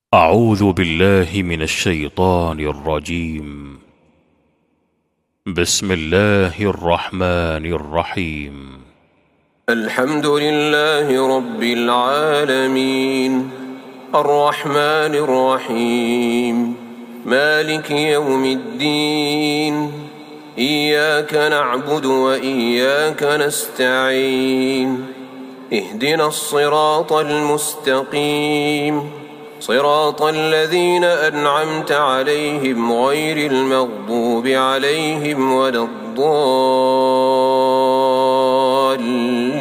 أعوذ بالله من الشيطان الرجيم. بسم الله الرحمن الرحيم. الحمد لله رب العالمين، الرحمن الرحيم، مالك يوم الدين، إياك نعبد وإياك نستعين، اهدنا الصراط المستقيم، صراط الذين أنعمت عليهم غير المغضوب عليهم ولا الضالين.